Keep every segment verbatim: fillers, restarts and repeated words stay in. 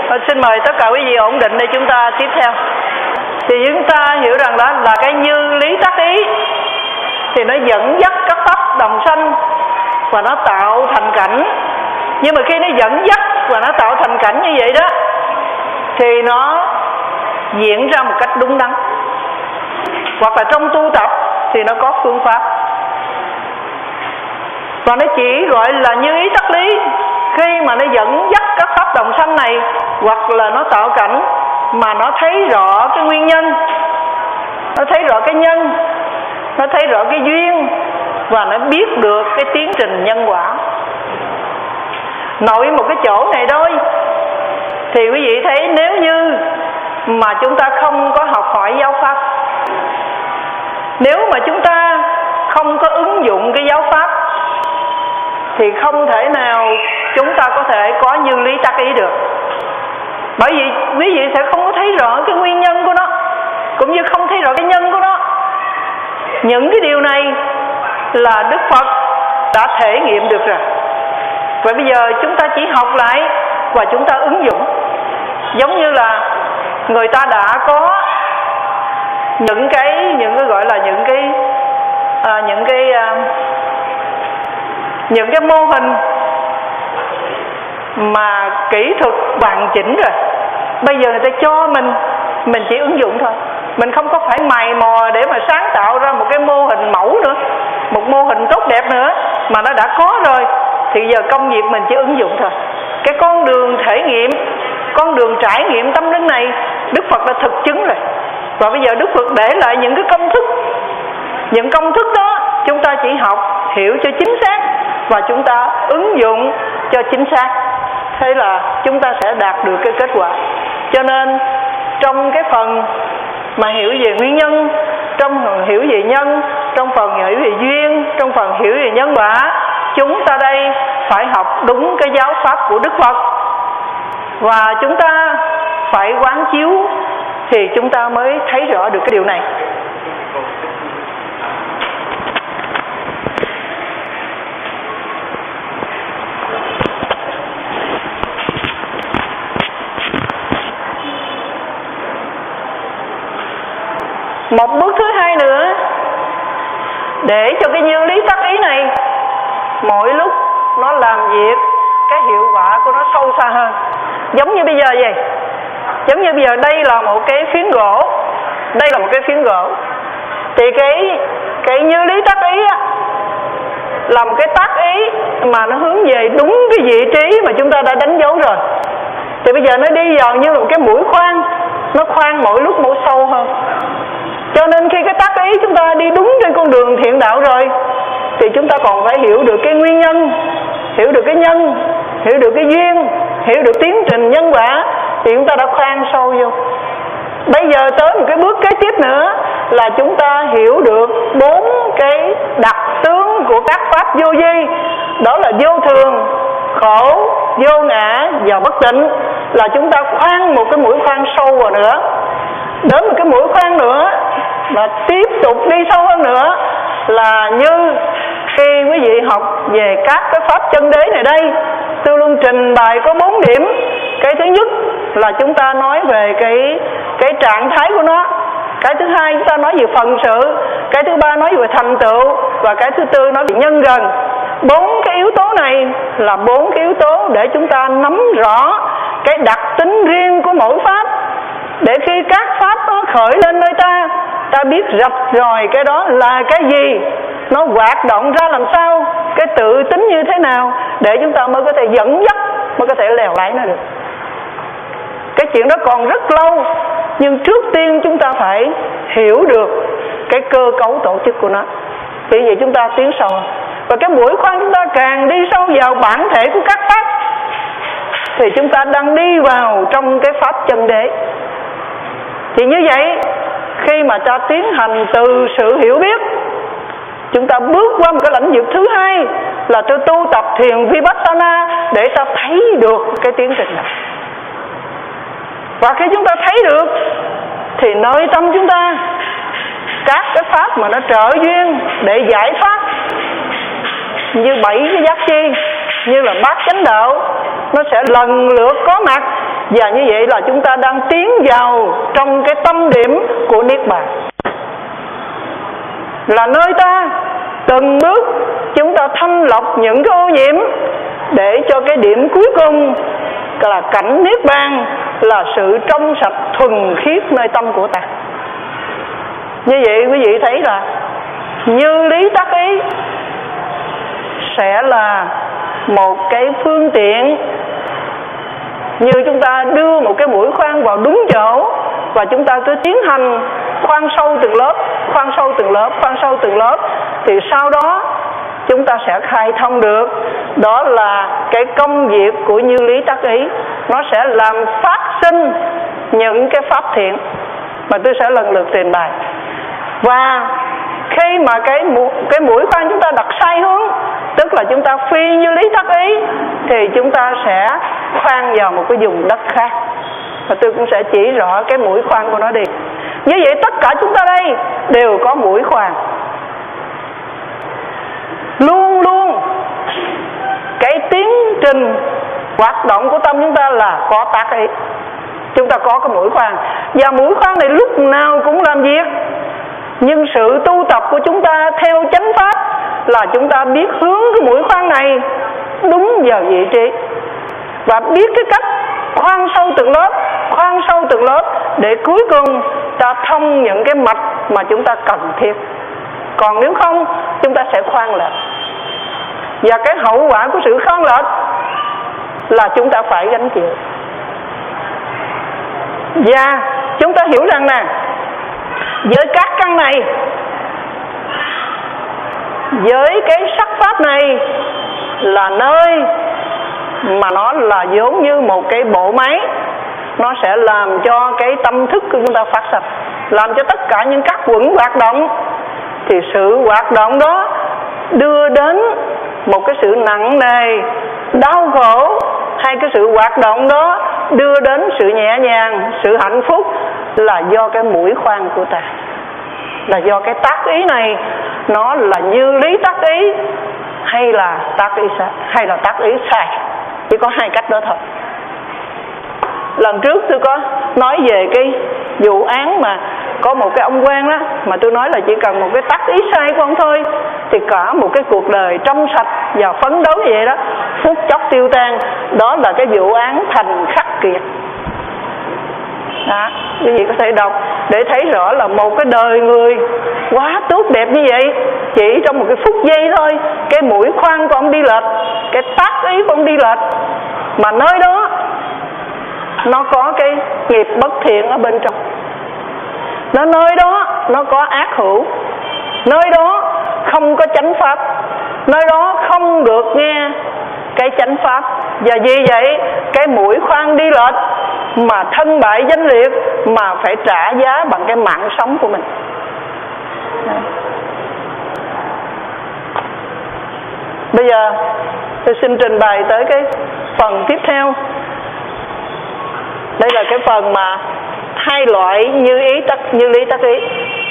Xin mời tất cả quý vị ổn định để chúng ta tiếp theo. Thì chúng ta hiểu rằng đó là cái như lý tác ý, thì nó dẫn dắt các pháp đồng sanh và nó tạo thành cảnh. Nhưng mà khi nó dẫn dắt và nó tạo thành cảnh như vậy đó, thì nó diễn ra một cách đúng đắn. Hoặc là trong tu tập thì nó có phương pháp, và nó chỉ gọi là như ý tác lý khi mà nó dẫn dắt các pháp đồng sanh này, hoặc là nó tạo cảnh mà nó thấy rõ cái nguyên nhân, nó thấy rõ cái nhân, nó thấy rõ cái duyên, và nó biết được cái tiến trình nhân quả. Nội một cái chỗ này thôi thì quý vị thấy, nếu như mà chúng ta không có học hỏi giáo pháp, nếu mà chúng ta không có ứng dụng cái giáo pháp, thì không thể nào chúng ta có thể có như lý tác ý được. Bởi vì quý vị sẽ không có thấy rõ cái nguyên nhân của nó, cũng như không thấy rõ cái nhân của nó. Những cái điều này là Đức Phật đã thể nghiệm được rồi. Vậy bây giờ chúng ta chỉ học lại và chúng ta ứng dụng. Giống như là người ta đã có những cái những cái gọi là những cái à, những cái à, những cái mô hình mà kỹ thuật hoàn chỉnh rồi. Bây giờ người ta cho mình, mình chỉ ứng dụng thôi. Mình không có phải mày mò để mà sáng tạo ra một cái mô hình mẫu nữa, một mô hình tốt đẹp nữa, mà nó đã có rồi. Thì giờ công việc mình chỉ ứng dụng thôi. Cái con đường thể nghiệm, con đường trải nghiệm tâm linh này, Đức Phật đã thực chứng rồi. Và bây giờ Đức Phật để lại những cái công thức. Những công thức đó chúng ta chỉ học, hiểu cho chính xác, và chúng ta ứng dụng cho chính xác. Thế là chúng ta sẽ đạt được cái kết quả. Cho nên trong cái phần mà hiểu về nguyên nhân, trong phần hiểu về nhân, trong phần hiểu về duyên, trong phần hiểu về nhân quả, chúng ta đây phải học đúng cái giáo pháp của Đức Phật. Và chúng ta phải quán chiếu thì chúng ta mới thấy rõ được cái điều này. Một bước thứ hai nữa, để cho cái như lý tác ý này mỗi lúc nó làm việc, cái hiệu quả của nó sâu xa hơn. Giống như bây giờ vậy, giống như bây giờ đây là một cái phiến gỗ, đây là một cái phiến gỗ, thì cái cái như lý tác ý á, là một cái tác ý mà nó hướng về đúng cái vị trí mà chúng ta đã đánh dấu rồi. Thì bây giờ nó đi vào như một cái mũi khoan, nó khoan mỗi lúc mỗi sâu hơn. Cho nên khi cái tác ý chúng ta đi đúng trên con đường thiện đạo rồi, thì chúng ta còn phải hiểu được cái nguyên nhân, hiểu được cái nhân, hiểu được cái duyên, hiểu được tiến trình nhân quả, thì chúng ta đã khoan sâu vô. Bây giờ tới một cái bước kế tiếp nữa là chúng ta hiểu được bốn cái đặc tướng của các pháp vô vi. Đó là vô thường, khổ, vô ngã và bất tịnh. Là chúng ta khoan một cái mũi khoan sâu vào nữa, đến một cái mũi khoan nữa mà tiếp tục đi sâu hơn nữa, là như khi quý vị học về các cái pháp chân đế này đây, tôi luôn trình bày có bốn điểm. Cái thứ nhất là chúng ta nói về cái cái trạng thái của nó. Cái thứ hai chúng ta nói về phần sự. Cái thứ ba nói về thành tựu. Và cái thứ tư nói về nhân gần. Bốn cái yếu tố này là bốn cái yếu tố để chúng ta nắm rõ cái đặc tính riêng của mỗi pháp, để khi các pháp nó khởi lên nơi ta, ta biết rạch ròi cái đó là cái gì, nó hoạt động ra làm sao, cái tự tính như thế nào, để chúng ta mới có thể dẫn dắt, mới có thể lèo lái nó được. Cái chuyện đó còn rất lâu, nhưng trước tiên chúng ta phải hiểu được cái cơ cấu tổ chức của nó, vì vậy chúng ta tiến sâu. Và cái buổi khoan chúng ta càng đi sâu vào bản thể của các pháp, thì chúng ta đang đi vào trong cái pháp chân đế. Thì như vậy, khi mà ta tiến hành từ sự hiểu biết, chúng ta bước qua một cái lãnh vực thứ hai là tôi tu tập thiền Vipassana, để ta thấy được cái tiến trình này. Và khi chúng ta thấy được, thì nơi tâm chúng ta, các cái pháp mà nó trợ duyên để giải thoát, như bảy cái giác chi, như là bát chánh đạo, nó sẽ lần lượt có mặt Và như vậy là chúng ta đang tiến vào trong cái tâm điểm của Niết Bàn, là nơi ta từng bước chúng ta thanh lọc những cái ô nhiễm để cho cái điểm cuối cùng là cảnh Niết Bàn, là sự trong sạch thuần khiết nơi tâm của ta. Như vậy quý vị thấy là như lý tác ý sẽ là một cái phương tiện, như chúng ta đưa một cái mũi khoan vào đúng chỗ và chúng ta cứ tiến hành khoan sâu từng lớp, khoan sâu từng lớp, khoan sâu từng lớp, thì sau đó chúng ta sẽ khai thông được. Đó là cái công việc của như lý tác ý, nó sẽ làm phát sinh những cái pháp thiện mà tôi sẽ lần lượt trình bày. Và khi mà cái mũi, cái mũi khoan chúng ta đặt sai hướng, tức là chúng ta phi như lý tác ý, thì chúng ta sẽ khoan vào một cái vùng đất khác, và tôi cũng sẽ chỉ rõ cái mũi khoan của nó đi. Như vậy tất cả chúng ta đây đều có mũi khoan. Luôn luôn cái tiến trình hoạt động của tâm chúng ta là có tác ý. Chúng ta có cái mũi khoan, và mũi khoan này lúc nào cũng làm việc. Nhưng sự tu tập của chúng ta theo chánh pháp là chúng ta biết hướng cái mũi khoan này đúng vào vị trí, và biết cái cách khoan sâu từng lớp, khoan sâu từng lớp, để cuối cùng ta thông những cái mạch mà chúng ta cần thiết. Còn nếu không, chúng ta sẽ khoan lệch, và cái hậu quả của sự khoan lệch là chúng ta phải gánh chịu. Và chúng ta hiểu rằng nè, với các căn này, với cái sắc pháp này, là nơi mà nó là giống như một cái bộ máy, nó sẽ làm cho cái tâm thức của chúng ta phát sinh, làm cho tất cả những các quẩn hoạt động, thì sự hoạt động đó đưa đến một cái sự nặng nề, đau khổ, hay cái sự hoạt động đó đưa đến sự nhẹ nhàng, sự hạnh phúc, là do cái mũi khoan của ta, là do cái tác ý này nó là như lý tác ý hay là tác ý sai, hay là tác ý sai. Chỉ có hai cách đó thôi. Lần trước tôi có nói về cái vụ án mà có một cái ông quan đó, mà tôi nói là chỉ cần một cái tác ý sai của ông thôi thì cả một cái cuộc đời trong sạch và phấn đấu như vậy đó phút chốc tiêu tan. Đó là cái vụ án Thành Khắc Kiệt đó. Quý vị có thể đọc để thấy rõ là một cái đời người quá tốt đẹp như vậy, chỉ trong một cái phút giây thôi, cái mũi khoan của ông đi lệch, cái tác ý của ông đi lệch, mà nơi đó nó có cái nghiệp bất thiện ở bên trong, nó nơi đó nó có ác hữu, nơi đó không có chánh pháp, nơi đó không được nghe cái chánh pháp. Và vì vậy cái mũi khoan đi lệch mà thân bại danh liệt, mà phải trả giá bằng cái mạng sống của mình. Bây giờ tôi xin trình bày tới cái phần tiếp theo. Đây là cái phần mà hai loại như ý tắc như lý tác ý.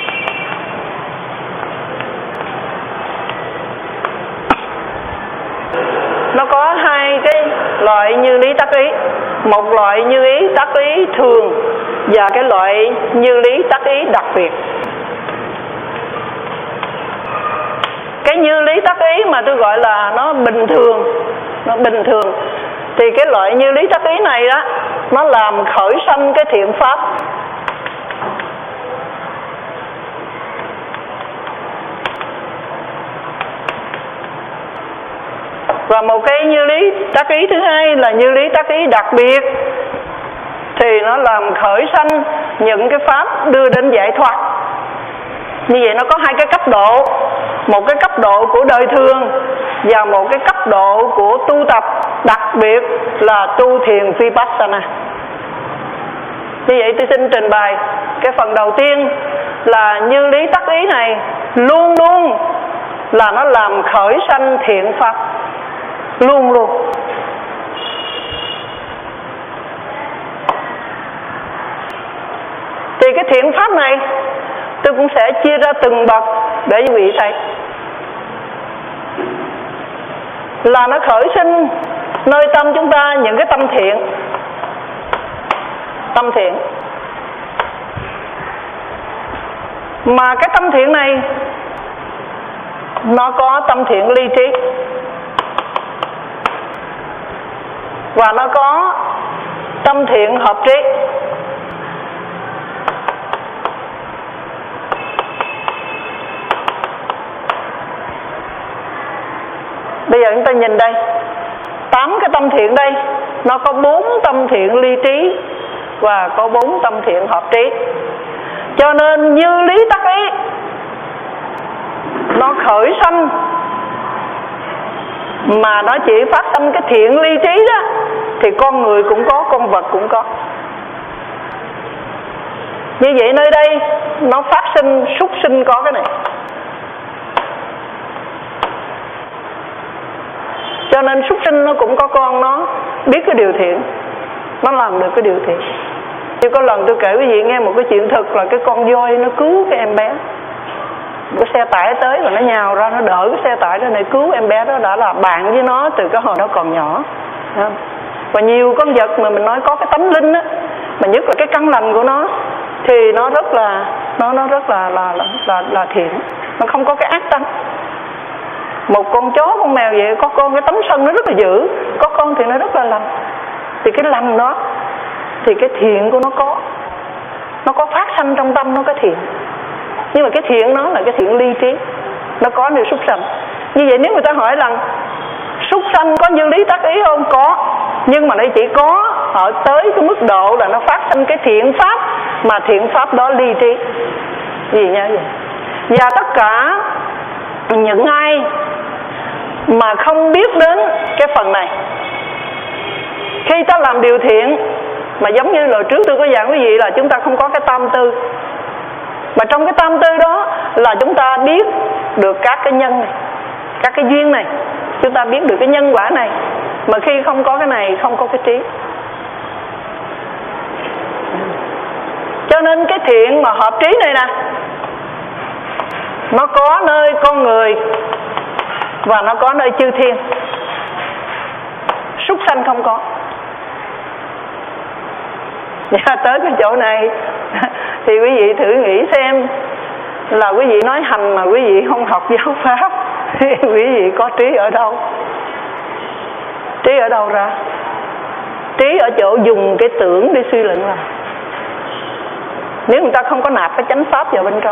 Nó có hai cái loại như lý tác ý, một loại như ý tác ý thường và cái loại như lý tác ý đặc biệt. Cái như lý tác ý mà tôi gọi là nó bình thường, nó bình thường thì cái loại như lý tác ý này đó, nó làm khởi sanh cái thiện pháp. Và một cái như lý tác ý thứ hai là như lý tác ý đặc biệt, thì nó làm khởi sanh những cái pháp đưa đến giải thoát. Như vậy nó có hai cái cấp độ, một cái cấp độ của đời thường và một cái cấp độ của tu tập, đặc biệt là tu thiền Vipassana. Như vậy tôi xin trình bày cái phần đầu tiên là như lý tác ý này luôn luôn là nó làm khởi sanh thiện pháp, luôn luôn. Thì cái thiện pháp này tôi cũng sẽ chia ra từng bậc để quý vị thấy. Là nó khởi sinh nơi tâm chúng ta những cái tâm thiện. tâm thiện. Mà cái tâm thiện này nó có tâm thiện ly trí, và nó có tâm thiện hợp trí. Bây giờ chúng ta nhìn đây, tám cái tâm thiện đây, nó có bốn tâm thiện ly trí và có bốn tâm thiện hợp trí. Cho nên như lý tác ý nó khởi sanh mà nó chỉ phát sanh cái thiện ly trí đó, thì con người cũng có, con vật cũng có. Như vậy nơi đây nó phát sinh súc sinh có cái này. Cho nên súc sinh nó cũng có con, nó biết cái điều thiện, nó làm được cái điều thiện. Như có lần tôi kể quý vị nghe một cái chuyện thật là cái con voi nó cứu cái em bé. Cái xe tải tới và nó nhào ra, nó đỡ cái xe tải đó này, cứu em bé đó, đã là bạn với nó từ cái hồi nó còn nhỏ. Và nhiều con vật mà mình nói có cái tánh linh á, mà nhất là cái căn lành của nó, thì nó rất là nó nó rất là là là là, là thiện, nó không có cái ác tánh. Một con chó, con mèo vậy, có con cái tánh sân nó rất là dữ, có con thì nó rất là lành. Thì cái lành đó thì cái thiện của nó có, nó có phát sanh trong tâm nó cái thiện. Nhưng mà cái thiện nó là cái thiện ly trí, nó có như súc sanh. Như vậy nếu người ta hỏi rằng súc sanh có như lý tác ý không? Có, nhưng mà nó chỉ có ở tới cái mức độ là nó phát sinh cái thiện pháp, mà thiện pháp đó ly trí. Gì nha vậy? Và tất cả những ai mà không biết đến cái phần này, khi ta làm điều thiện, mà giống như lần trước tôi có giảng quý vị là chúng ta không có cái tam tư, mà trong cái tam tư đó là chúng ta biết được các cái nhân này, các cái duyên này, chúng ta biết được cái nhân quả này. Mà khi không có cái này, không có cái trí. Cho nên cái thiện mà hợp trí này nè, nó có nơi con người và nó có nơi chư thiên. Súc sanh không có. Và tới cái chỗ này thì quý vị thử nghĩ xem, là quý vị nói hành mà quý vị không học giáo pháp thì quý vị có trí ở đâu? Trí ở đâu ra? Trí ở chỗ dùng cái tưởng để suy luận là. Nếu người ta không có nạp cái chánh pháp vào bên trong.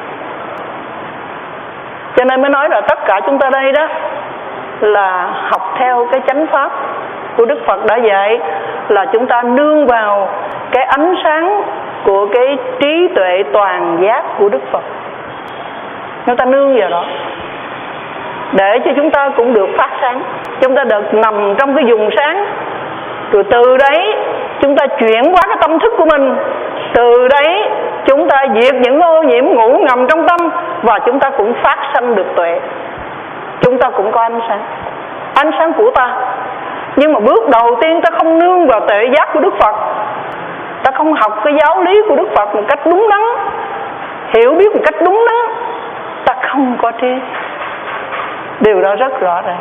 Cho nên mới nói là tất cả chúng ta đây đó là học theo cái chánh pháp của Đức Phật đã dạy, là chúng ta nương vào cái ánh sáng của cái trí tuệ toàn giác của Đức Phật. Chúng ta nương vào đó để cho chúng ta cũng được phát sáng. Chúng ta được nằm trong cái vùng sáng, rồi từ đấy chúng ta chuyển hóa cái tâm thức của mình. Từ đấy chúng ta diệt những ô nhiễm ngủ ngầm trong tâm, và chúng ta cũng phát sanh được tuệ. Chúng ta cũng có ánh sáng, ánh sáng của ta. Nhưng mà bước đầu tiên ta không nương vào tuệ giác của Đức Phật, ta không học cái giáo lý của Đức Phật một cách đúng đắn, hiểu biết một cách đúng đắn, ta không có trí. Điều đó rất rõ ràng.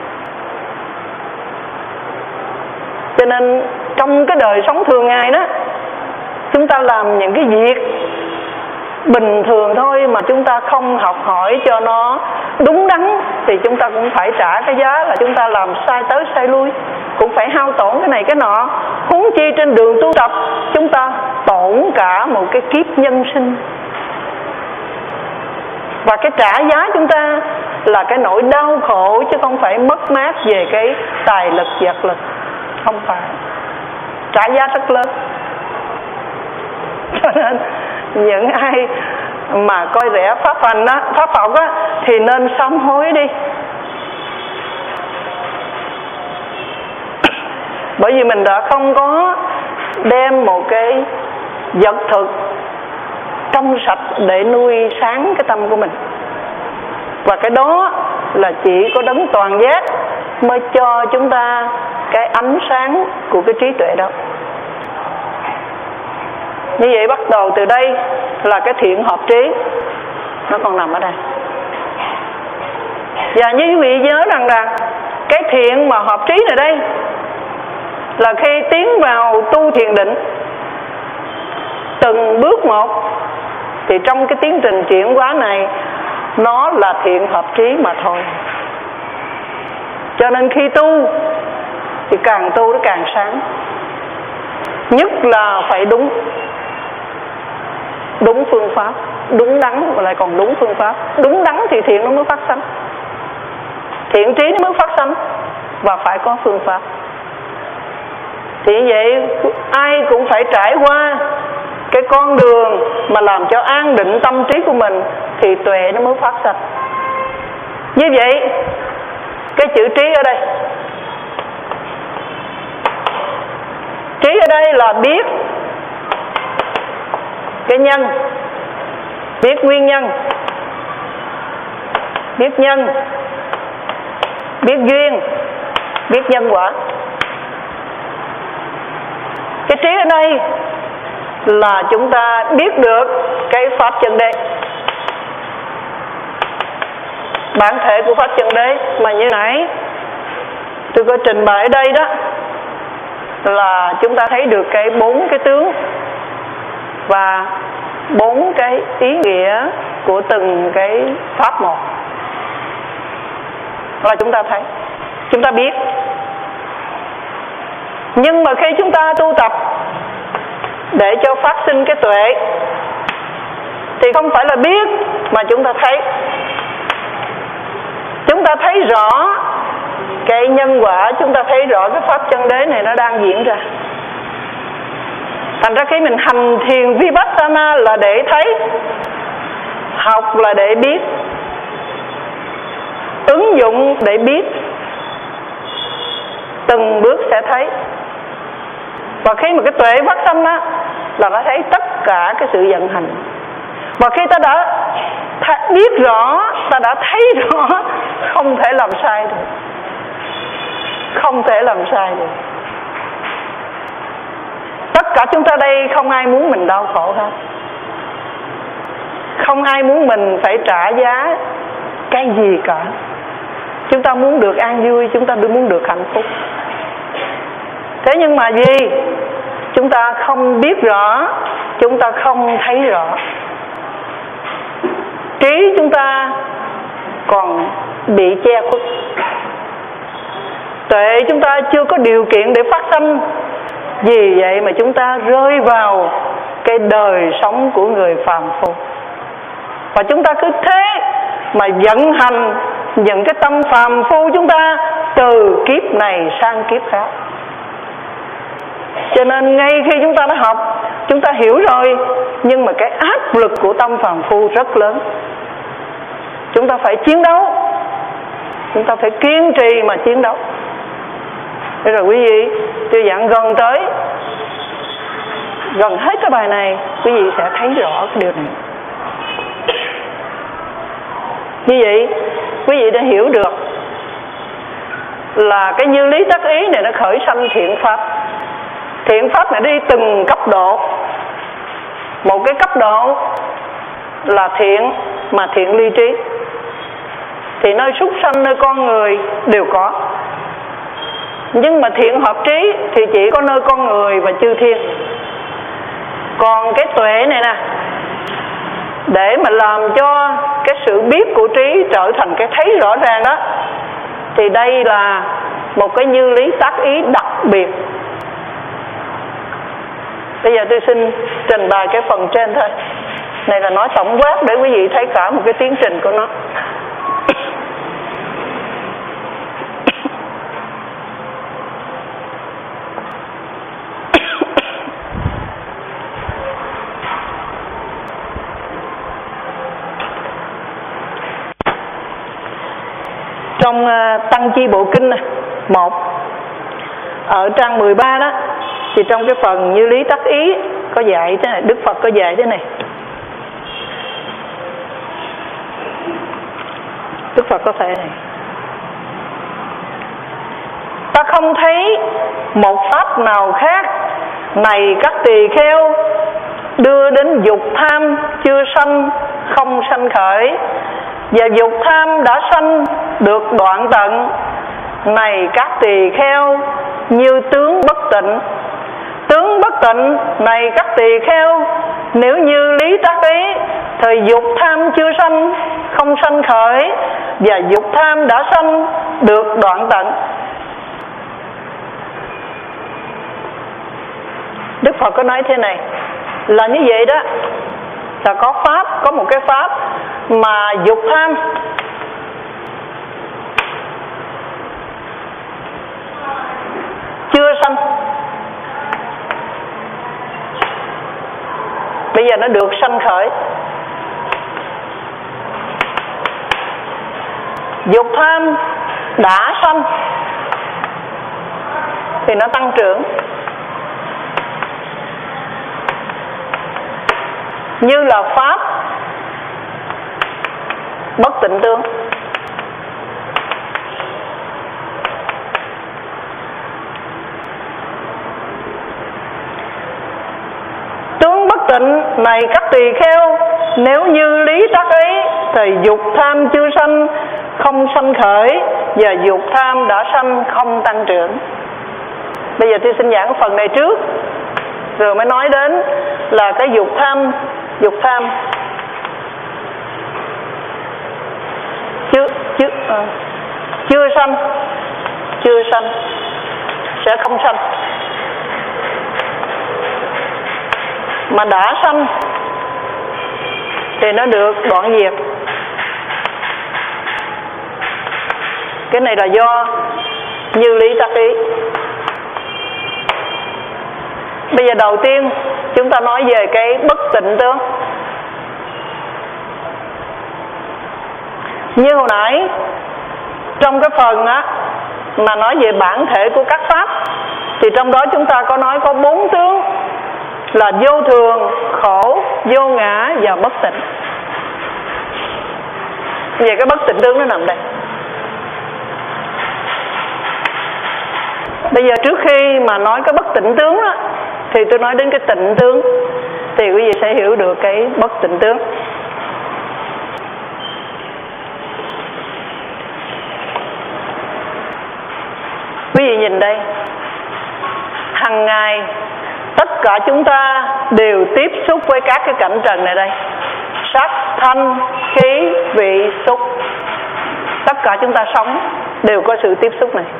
Cho nên trong cái đời sống thường ngày đó, chúng ta làm những cái việc bình thường thôi mà chúng ta không học hỏi cho nó đúng đắn, thì chúng ta cũng phải trả cái giá là chúng ta làm sai tới sai lui, cũng phải hao tổn cái này cái nọ. Huống chi trên đường tu tập, chúng ta tổn cả một cái kiếp nhân sinh. Và cái trả giá chúng ta là cái nỗi đau khổ, chứ không phải mất mát về cái tài lực vật lực. Không phải. Trả giá rất lớn. Cho nên những ai mà coi rẻ pháp hành á, pháp học á, thì nên sám hối đi. Bởi vì mình đã không có đem một cái vật thực trong sạch để nuôi sáng cái tâm của mình. Và cái đó là chỉ có đấng toàn giác mới cho chúng ta cái ánh sáng của cái trí tuệ đó. Như vậy bắt đầu từ đây là cái thiện hợp trí, nó còn nằm ở đây. Và như quý vị nhớ rằng là cái thiện mà hợp trí này đây là khi tiến vào tu thiền định, từng bước một. Thì trong cái tiến trình chuyển hóa này, nó là thiện hợp trí mà thôi. Cho nên khi tu thì càng tu nó càng sáng. Nhất là phải đúng đúng phương pháp, đúng đắn và lại còn đúng phương pháp. Đúng đắn thì thiện nó mới phát sanh, thiện trí nó mới phát sanh, và phải có phương pháp. Thì vậy ai cũng phải trải qua cái con đường mà làm cho an định tâm trí của mình thì tuệ nó mới phát sanh. Như vậy cái chữ trí ở đây, trí ở đây là biết cái nhân, biết nguyên nhân, biết nhân, biết duyên, biết nhân quả. Cái trí ở đây là chúng ta biết được cái pháp chân đế, bản thể của pháp chân đế. Mà như nãy tôi có trình bày ở đây đó, là chúng ta thấy được cái bốn cái tướng và bốn cái ý nghĩa của từng cái pháp một, là chúng ta thấy, chúng ta biết. Nhưng mà khi chúng ta tu tập để cho phát sinh cái tuệ thì không phải là biết mà chúng ta thấy. Chúng ta thấy rõ cái nhân quả, chúng ta thấy rõ cái pháp chân đế này nó đang diễn ra. Thành ra khi mình hành thiền Vipassana là để thấy, học là để biết, ứng dụng để biết, từng bước sẽ thấy. Và khi mà cái tuệ phát sinh á, là nó thấy tất cả cái sự vận hành. Và khi ta đã biết rõ, ta đã thấy rõ, không thể làm sai được, không thể làm sai được. Tất cả chúng ta đây không ai muốn mình đau khổ hết, không ai muốn mình phải trả giá cái gì cả. Chúng ta muốn được an vui, chúng ta muốn được hạnh phúc. Thế nhưng mà gì? Chúng ta không biết rõ, chúng ta không thấy rõ. Trí chúng ta còn bị che khuất, tuệ chúng ta chưa có điều kiện để phát sinh. Vì vậy mà chúng ta rơi vào cái đời sống của người phàm phu. Và chúng ta cứ thế mà vận hành những cái tâm phàm phu chúng ta từ kiếp này sang kiếp khác. Cho nên ngay khi chúng ta đã học, chúng ta hiểu rồi, nhưng mà cái áp lực của tâm phàm phu rất lớn. Chúng ta phải chiến đấu, chúng ta phải kiên trì mà chiến đấu. Thế rồi quý vị, tôi dặn gần tới, gần hết cái bài này, quý vị sẽ thấy rõ cái điều này. Như vậy, quý vị đã hiểu được là cái như lý tác ý này nó khởi sanh thiện pháp. Thiện pháp này đi từng cấp độ. Một cái cấp độ là thiện mà thiện ly trí, thì nơi súc sanh, nơi con người đều có. Nhưng mà thiện hợp trí thì chỉ có nơi con người và chư thiên. Còn cái tuệ này nè, để mà làm cho cái sự biết của trí trở thành cái thấy rõ ràng đó, thì đây là một cái như lý tác ý đặc biệt. Bây giờ tôi xin trình bày cái phần trên thôi. Này là nói tổng quát để quý vị thấy cả một cái tiến trình của nó. Trong uh, Tăng Chi Bộ Kinh này, một ở trang mười ba đó, thì trong cái phần như lý tác ý có dạy thế này, Đức Phật có dạy thế này. Đức Phật có thể này: ta không thấy một pháp nào khác này các tỳ kheo đưa đến dục tham chưa sanh không sanh khởi, và dục tham đã sanh được đoạn tận. Này các tỳ kheo, như tướng bất tịnh. Tướng bất tịnh này các tỳ kheo Nếu như lý tác ý, thời dục tham chưa sanh, không sanh khởi, và dục tham đã sanh, được đoạn tận. Đức Phật có nói thế này, là như vậy đó, là có pháp, có một cái pháp mà dục tham chưa sanh, bây giờ nó được sanh khởi. Dục tham đã sanh thì nó tăng trưởng. Như là pháp bất tịnh tướng. Tướng bất tịnh này các tỳ kheo, nếu như lý tác ấy thì dục tham chưa sanh, không sanh khởi, và dục tham đã sanh, không tăng trưởng. Bây giờ tôi xin giảng phần này trước, rồi mới nói đến là cái dục tham. Dục tham chưa chưa à, chưa sanh, chưa sanh sẽ không sanh, mà đã sanh thì nó được đoạn diệt. Cái này là do như lý tác ý. Bây giờ đầu tiên chúng ta nói về cái bất tịnh tướng. Như hồi nãy trong cái phần á mà nói về bản thể của các pháp, thì trong đó chúng ta có nói có bốn tướng là vô thường, khổ, vô ngã và bất tịnh. Về cái bất tịnh tướng nó nằm đây. Bây giờ trước khi mà nói cái bất tịnh tướng á, thì tôi nói đến cái tịnh tướng, thì quý vị sẽ hiểu được cái bất tịnh tướng. Quý vị nhìn đây, hằng ngày tất cả chúng ta đều tiếp xúc với các cái cảnh trần này đây. Sắc, thanh, khí, vị, xúc. Tất cả chúng ta sống đều có sự tiếp xúc này.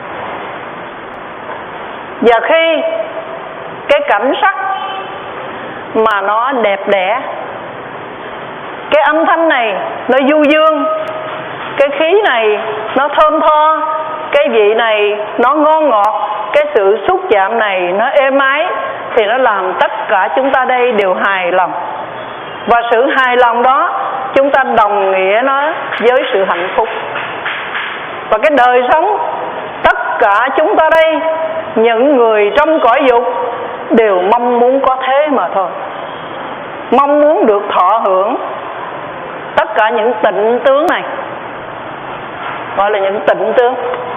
Và khi cái cảnh sắc mà nó đẹp đẽ, cái âm thanh này nó du dương, cái khí này nó thơm tho, cái vị này nó ngon ngọt, cái sự xúc chạm này nó êm ái, thì nó làm tất cả chúng ta đây đều hài lòng. Và sự hài lòng đó chúng ta đồng nghĩa nó với sự hạnh phúc. Và cái đời sống tất cả chúng ta đây, những người trong cõi dục đều mong muốn có thế mà thôi. Mong muốn được thọ hưởng tất cả những tịnh tướng này, gọi là những tịnh tướng.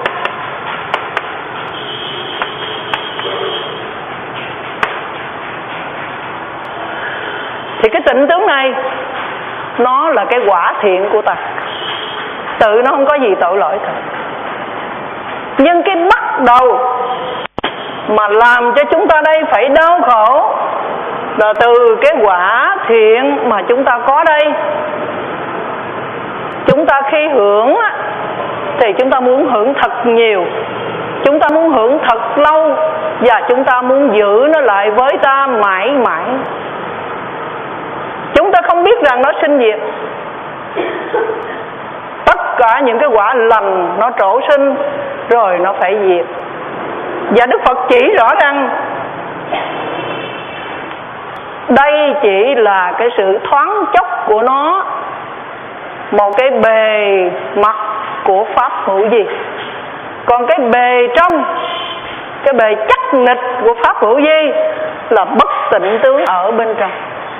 Thì cái tịnh tướng này nó là cái quả thiện của ta, tự nó không có gì tội lỗi cả. Nhưng cái bắt đầu mà làm cho chúng ta đây phải đau khổ là từ cái quả thiện mà chúng ta có đây. Chúng ta khi hưởng thì chúng ta muốn hưởng thật nhiều, chúng ta muốn hưởng thật lâu, và chúng ta muốn giữ nó lại với ta mãi mãi. Chúng ta không biết rằng nó sinh diệt. Tất cả những cái quả lành nó trổ sinh rồi nó phải diệt. Và Đức Phật chỉ rõ rằng đây chỉ là cái sự thoáng chốc của nó, một cái bề mặt của pháp hữu vi. Còn cái bề trong, cái bề chắc nịch của pháp hữu vi là bất tịnh tướng ở bên trong.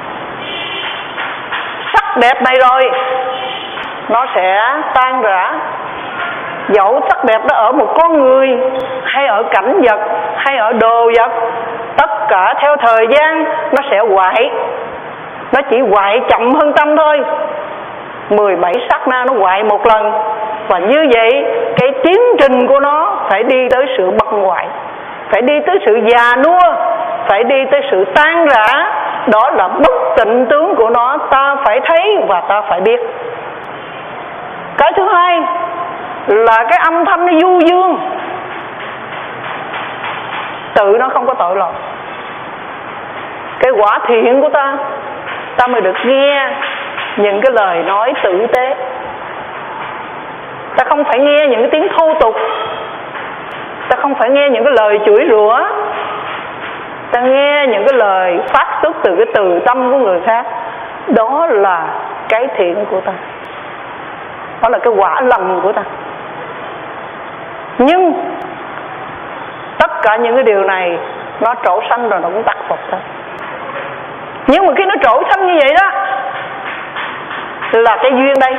Sắc đẹp này rồi nó sẽ tan rã. Dẫu sắc đẹp nó ở một con người, hay ở cảnh vật, hay ở đồ vật, tất cả theo thời gian nó sẽ hoại. Nó chỉ hoại chậm hơn tâm thôi. mười bảy sát na nó hoại một lần. Và như vậy cái tiến trình của nó phải đi tới sự băng hoại, phải đi tới sự già nua, phải đi tới sự tan rã, đó là bất tịnh tướng của nó, ta phải thấy và ta phải biết. Cái thứ hai là cái âm thanh nó du dương, tự nó không có tội lỗi. Cái quả thiện của ta, ta mới được nghe những cái lời nói tử tế. Ta không phải nghe những cái tiếng thô tục, ta không phải nghe những cái lời chửi rủa, ta nghe những cái lời phát xuất từ cái từ tâm của người khác. Đó là cái thiện của ta, đó là cái quả lành của ta. Nhưng tất cả những cái điều này nó trổ sanh rồi nó cũng tắt phục ta. Nhưng mà khi nó trổ sanh như vậy đó là cái duyên đây.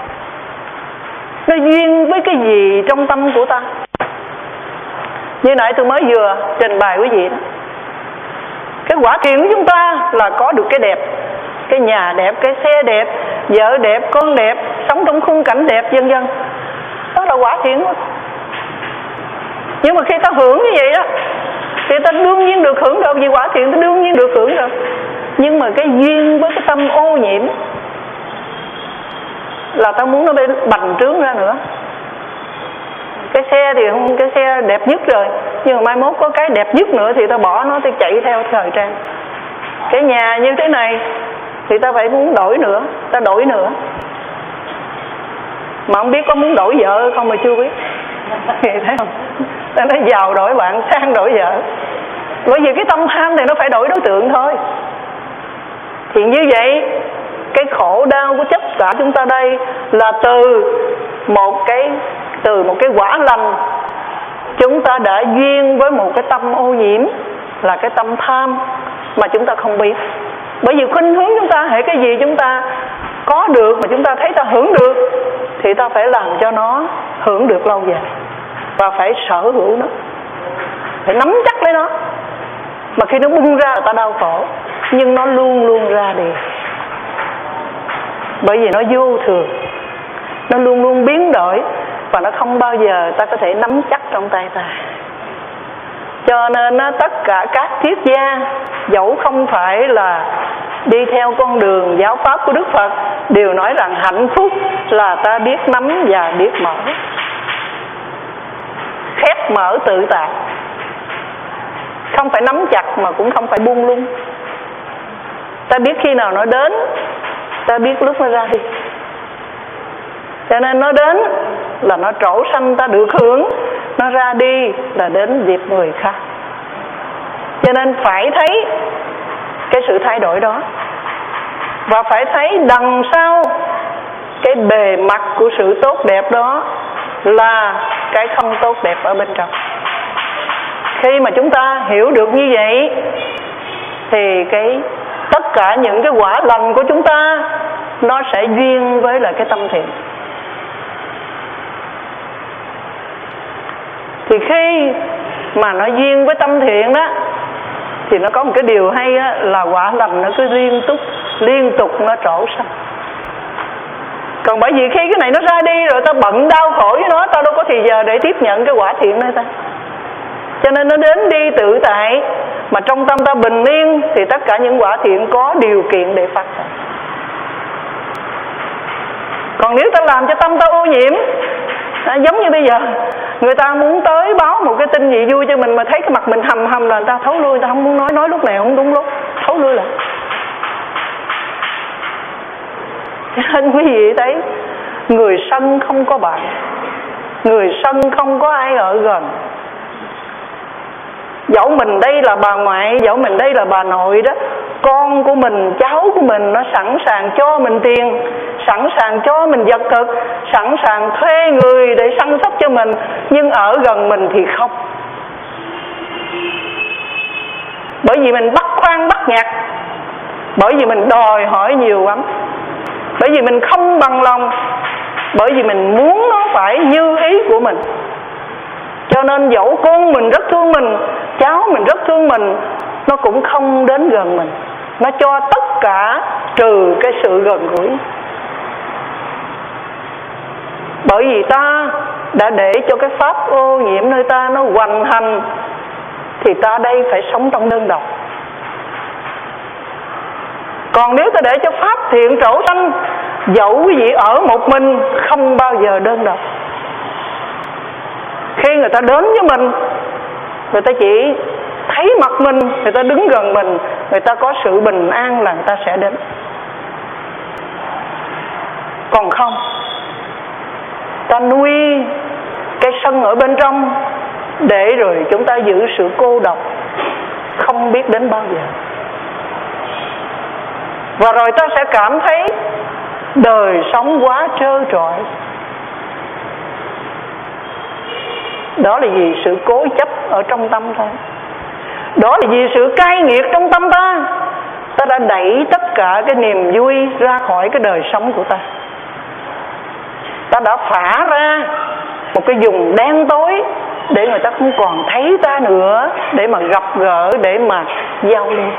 Nó duyên với cái gì trong tâm của ta. Như nãy tôi mới vừa trình bày quý vị đó. Cái quả thiện của chúng ta là có được cái đẹp, cái nhà đẹp, cái xe đẹp, vợ đẹp, con đẹp, sống trong khung cảnh đẹp, vân vân. Đó là quả thiện của ta. Nhưng mà khi ta hưởng như vậy đó thì ta đương nhiên được hưởng được. Vì quả thiện ta đương nhiên được hưởng được. Nhưng mà cái duyên với cái tâm ô nhiễm là ta muốn nó bị bành trướng ra nữa. Cái xe thì không, cái xe đẹp nhất rồi, nhưng mà mai mốt có cái đẹp nhất nữa thì ta bỏ nó, ta chạy theo thời trang. Cái nhà như thế này thì ta phải muốn đổi nữa, ta đổi nữa. Mà không biết có muốn đổi vợ không mà chưa biết. Thấy không? Ta nói giàu đổi bạn, sang đổi vợ. Bởi vì cái tâm tham thì nó phải đổi đối tượng thôi. Thì như vậy cái khổ đau của tất cả chúng ta đây là từ một cái từ một cái quả lành. Chúng ta đã duyên với một cái tâm ô nhiễm là cái tâm tham mà chúng ta không biết. Bởi vì khuynh hướng chúng ta hễ cái gì chúng ta có được mà chúng ta thấy ta hưởng được thì ta phải làm cho nó hưởng được lâu dài, và phải sở hữu nó, phải nắm chắc lấy nó. Mà khi nó bung ra là ta đau khổ, nhưng nó luôn luôn ra đi. Bởi vì nó vô thường, nó luôn luôn biến đổi, và nó không bao giờ ta có thể nắm chắc trong tay ta. Cho nên tất cả các triết gia, dẫu không phải là đi theo con đường giáo pháp của Đức Phật, đều nói rằng hạnh phúc là ta biết nắm và biết mở, khép mở tự tại. Không phải nắm chặt mà cũng không phải buông lung. Ta biết khi nào nó đến, ta biết lúc nó ra đi. Cho nên nó đến là nó trổ sanh ta được hưởng, nó ra đi là đến dịp người khác. Cho nên phải thấy cái sự thay đổi đó, và phải thấy đằng sau cái bề mặt của sự tốt đẹp đó là cái không tốt đẹp ở bên trong. Khi mà chúng ta hiểu được như vậy thì cái tất cả những cái quả lành của chúng ta nó sẽ duyên với lại cái tâm thiện. Thì khi mà nó duyên với tâm thiện đó thì nó có một cái điều hay á, là quả lành nó cứ liên tục liên tục nó trổ sanh. Còn bởi vì khi cái này nó ra đi rồi ta bận đau khổ với nó, ta đâu có thì giờ để tiếp nhận cái quả thiện nơi ta. Cho nên nó đến đi tự tại, mà trong tâm ta bình yên thì tất cả những quả thiện có điều kiện để phát sinh. Còn nếu ta làm cho tâm ta ô nhiễm, à, giống như bây giờ người ta muốn tới báo một cái tin gì vui cho mình mà thấy cái mặt mình hầm hầm là người ta thấu lui, người ta không muốn nói, nói lúc này không đúng lúc, thấu lui lại. Cho nên quý vị thấy, người sân không có bạn, người sân không có ai ở gần. Dẫu mình đây là bà ngoại, dẫu mình đây là bà nội đó, con của mình, cháu của mình nó sẵn sàng cho mình tiền, sẵn sàng cho mình vật thực, sẵn sàng thuê người để săn sóc cho mình, nhưng ở gần mình thì không. Bởi vì mình bắt khoan bắt nhặt, bởi vì mình đòi hỏi nhiều lắm, bởi vì mình không bằng lòng, bởi vì mình muốn nó phải như ý của mình. Cho nên dẫu con mình rất thương mình, cháu mình rất thương mình, nó cũng không đến gần mình. Nó cho tất cả trừ cái sự gần gũi. Bởi vì ta đã để cho cái pháp ô nhiễm nơi ta nó hoành hành, thì ta đây phải sống trong đơn độc. Còn nếu ta để cho pháp thiện trổ sanh, dẫu quý vị ở một mình không bao giờ đơn độc. Khi người ta đến với mình, người ta chỉ thấy mặt mình, người ta đứng gần mình, người ta có sự bình an là người ta sẽ đến. Còn không, ta nuôi cái sân ở bên trong, để rồi chúng ta giữ sự cô độc, không biết đến bao giờ. Và rồi ta sẽ cảm thấy đời sống quá trơ trọi. Đó là vì sự cố chấp ở trong tâm thôi. Đó là vì sự cay nghiệt trong tâm ta. Ta đã đẩy tất cả cái niềm vui ra khỏi cái đời sống của ta. Ta đã phả ra một cái vùng đen tối để người ta không còn thấy ta nữa, để mà gặp gỡ, để mà giao lưu.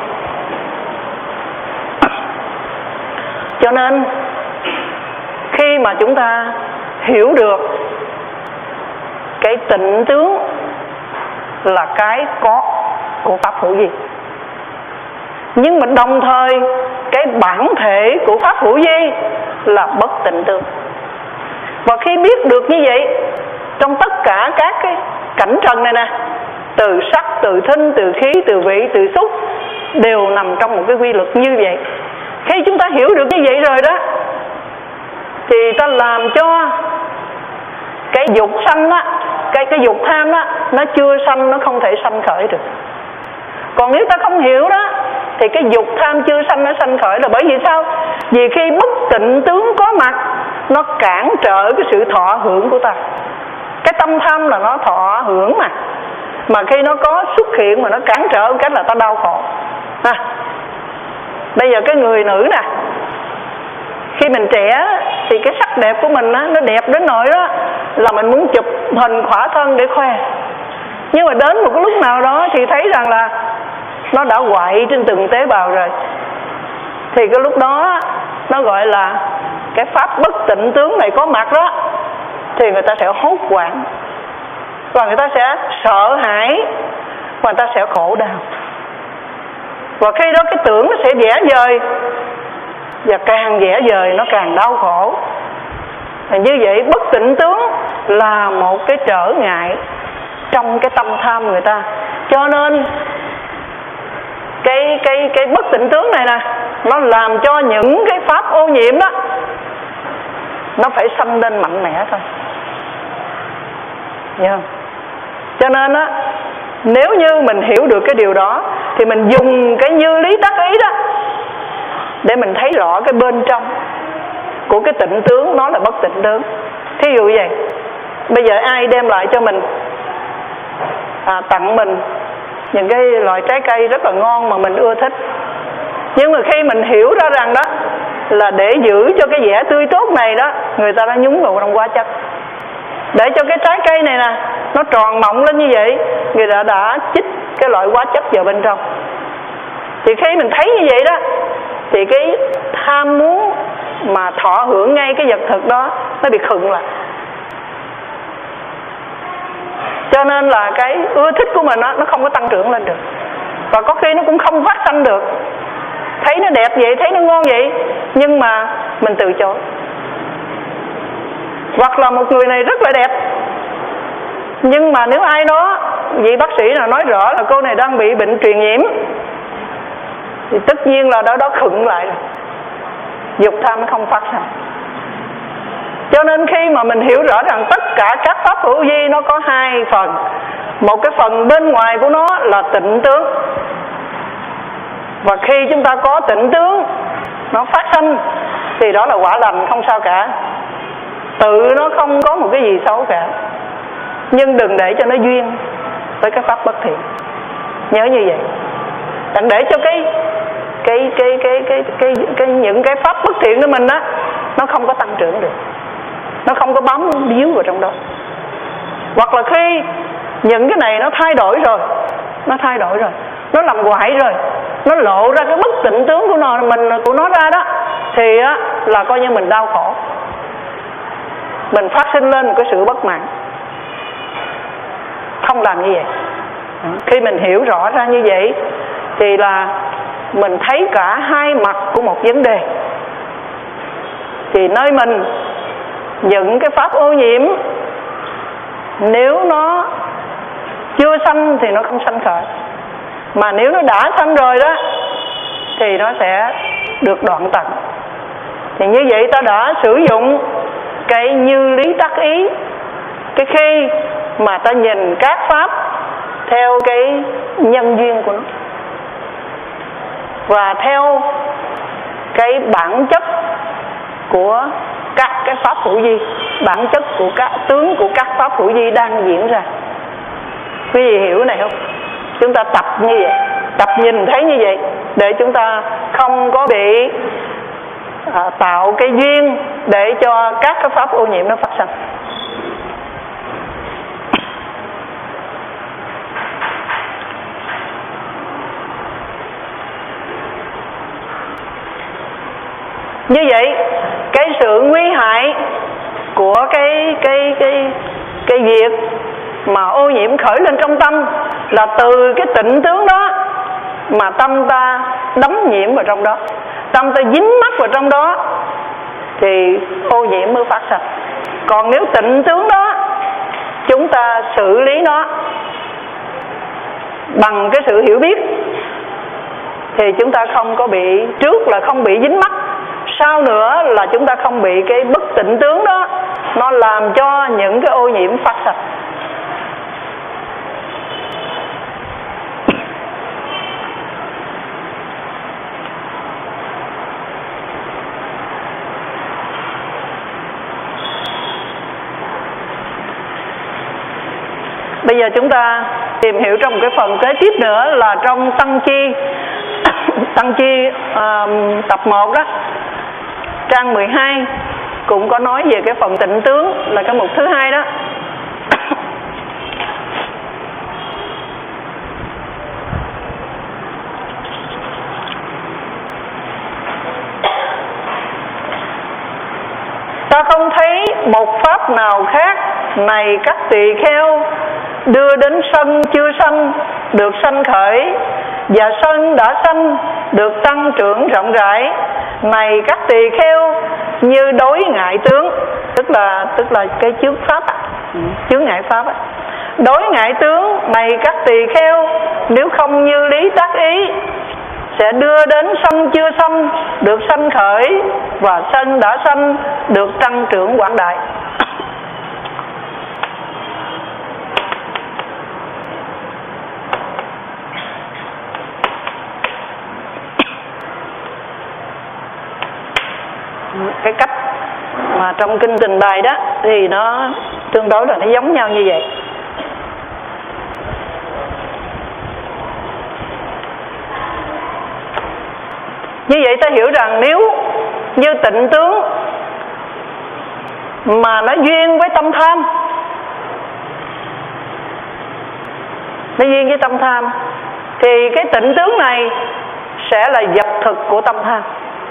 Cho nên khi mà chúng ta hiểu được cái tịnh tướng là cái có của pháp hữu vi, nhưng mà đồng thời cái bản thể của pháp hữu vi là bất tịnh tướng. Và khi biết được như vậy, trong tất cả các cái cảnh trần này nè, từ sắc, từ thinh, từ khí, từ vị, từ xúc, đều nằm trong một cái quy luật như vậy. Khi chúng ta hiểu được như vậy rồi đó, thì ta làm cho cái dục sanh á, cái cái dục tham á, nó chưa sanh, nó không thể sanh khởi được. Còn nếu ta không hiểu đó, thì cái dục tham chưa sanh nó sanh khởi là bởi vì sao? Vì khi bất tịnh tướng có mặt, nó cản trở cái sự thọ hưởng của ta. Cái tâm tham là nó thọ hưởng mà, mà khi nó có xuất hiện mà nó cản trở một cách là ta đau khổ. À, bây giờ cái người nữ nè, khi mình trẻ thì cái sắc đẹp của mình á, nó đẹp đến nỗi đó là mình muốn chụp hình khỏa thân để khoe. Nhưng mà đến một cái lúc nào đó thì thấy rằng là nó đã quậy trên từng tế bào rồi, thì cái lúc đó nó gọi là cái pháp bất tịnh tướng này có mặt đó, thì người ta sẽ hốt hoảng, và người ta sẽ sợ hãi, và người ta sẽ khổ đau. Và khi đó cái tưởng nó sẽ vẽ vời, và càng vẽ vời nó càng đau khổ. Và như vậy bất tịnh tướng là một cái trở ngại trong cái tâm tham người ta. Cho nên cái cái cái bất tịnh tướng này nè, nó làm cho những cái pháp ô nhiễm đó nó phải sanh lên mạnh mẽ thôi. Hiểu không? Cho nên á, nếu như mình hiểu được cái điều đó, thì mình dùng cái như lý tác ý đó để mình thấy rõ cái bên trong của cái tịnh tướng, nó là bất tịnh tướng. Thí dụ vậy, bây giờ ai đem lại cho mình, à, tặng mình những cái loại trái cây rất là ngon mà mình ưa thích, nhưng mà khi mình hiểu ra rằng đó là để giữ cho cái vẻ tươi tốt này đó, người ta đã nhúng vào trong hóa chất, để cho cái trái cây này nè nó tròn mọng lên như vậy, người ta đã chích cái loại hóa chất vào bên trong. Thì khi mình thấy như vậy đó, thì cái tham muốn mà thọ hưởng ngay cái vật thực đó nó bị khựng lại. Cho nên là cái ưa thích của mình đó, nó không có tăng trưởng lên được, và có khi nó cũng không phát sanh được. Thấy nó đẹp vậy, thấy nó ngon vậy, nhưng mà mình từ chối. Hoặc là một người này rất là đẹp, nhưng mà nếu ai đó, vị bác sĩ nào nói rõ là cô này đang bị bệnh truyền nhiễm, thì tất nhiên là đó đó khựng lại rồi, dục tham nó không phát sinh. Cho nên khi mà mình hiểu rõ rằng tất cả các pháp hữu vi nó có hai phần. Một cái phần bên ngoài của nó là tịnh tướng, và khi chúng ta có tịnh tướng nó phát sinh thì đó là quả lành, không sao cả, tự nó không có một cái gì xấu cả. Nhưng đừng để cho nó duyên với cái pháp bất thiện. Nhớ như vậy. Đừng để cho cái cái cái cái cái cái, cái những cái pháp bất thiện của mình á, nó không có tăng trưởng được, nó không có bám víu vào trong đó. Hoặc là khi những cái này nó thay đổi rồi, nó thay đổi rồi, nó làm hoại rồi, nó lộ ra cái bất tịnh tướng của nó, mình của nó ra đó, thì á là coi như mình đau khổ, mình phát sinh lên một cái sự bất mãn. Không làm như vậy. Khi mình hiểu rõ ra như vậy thì là mình thấy cả hai mặt của một vấn đề. Thì nơi mình những cái pháp ô nhiễm, nếu nó chưa sanh thì nó không sanh khởi, mà nếu nó đã sanh rồi đó thì nó sẽ được đoạn tận. Thì như vậy ta đã sử dụng cái như lý tác ý, cái khi mà ta nhìn các pháp theo cái nhân duyên của nó và theo cái bản chất của các cái pháp hữu vi, bản chất của các tướng của các pháp hữu vi đang diễn ra. Quý vị hiểu này không? Chúng ta tập như vậy, tập nhìn thấy như vậy để chúng ta không có bị à, tạo cái duyên để cho các cái pháp ô nhiễm nó phát sinh. Như vậy cái sự nguy hại của cái cái cái cái việc mà ô nhiễm khởi lên trong tâm là từ cái tịnh tướng đó mà tâm ta đắm nhiễm vào trong đó, tâm ta dính mắc vào trong đó thì ô nhiễm mới phát sinh. Còn nếu tịnh tướng đó chúng ta xử lý nó bằng cái sự hiểu biết thì chúng ta không có bị, trước là không bị dính mắc, sau nữa là chúng ta không bị cái bất tịnh tướng đó nó làm cho những cái ô nhiễm phát sinh. Bây giờ chúng ta tìm hiểu trong cái phần kế tiếp nữa là trong Tăng Chi Tăng Chi uh, tập một đó, trang mười hai cũng có nói về cái phần tịnh tướng, là cái mục thứ hai đó. Ta không thấy một pháp nào khác này các tỳ kheo đưa đến sân chưa sanh được sanh khởi, và sân đã sanh được tăng trưởng rộng rãi. Này các tỳ kheo như đối ngại tướng, tức là tức là cái chướng pháp, chướng ngại pháp. Đối ngại tướng này các tỳ kheo nếu không như lý tác ý sẽ đưa đến sân chưa sanh được sanh khởi, và sân đã sanh được tăng trưởng quảng đại. Cái cách mà trong kinh trình bày đó thì nó tương đối là nó giống nhau như vậy. Như vậy ta hiểu rằng nếu như tịnh tướng mà nó duyên với tâm tham, nó duyên với tâm tham thì cái tịnh tướng này sẽ là vật thực của tâm tham.